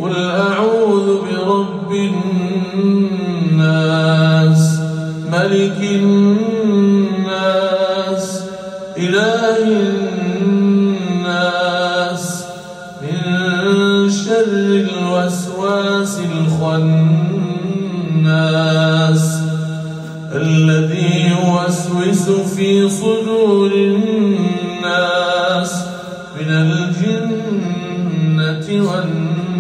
قل أعوذ برب الناس ملك الناس إله الناس من شر الوسواس الخناس الذي يوسوس في صدور الناس من الجنة والناس.